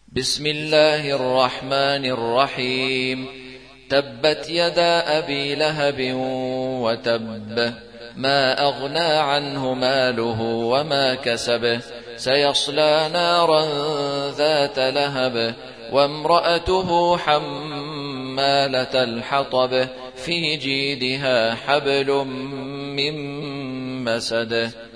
بسم الله الرحمن الرحيم. تبت يدا أبي لهب وتب، ما أغنى عنه ماله وما كسب، سيصلى نارا ذات لهب، وامرأته حمالة الحطب، في جيدها حبل من مسد.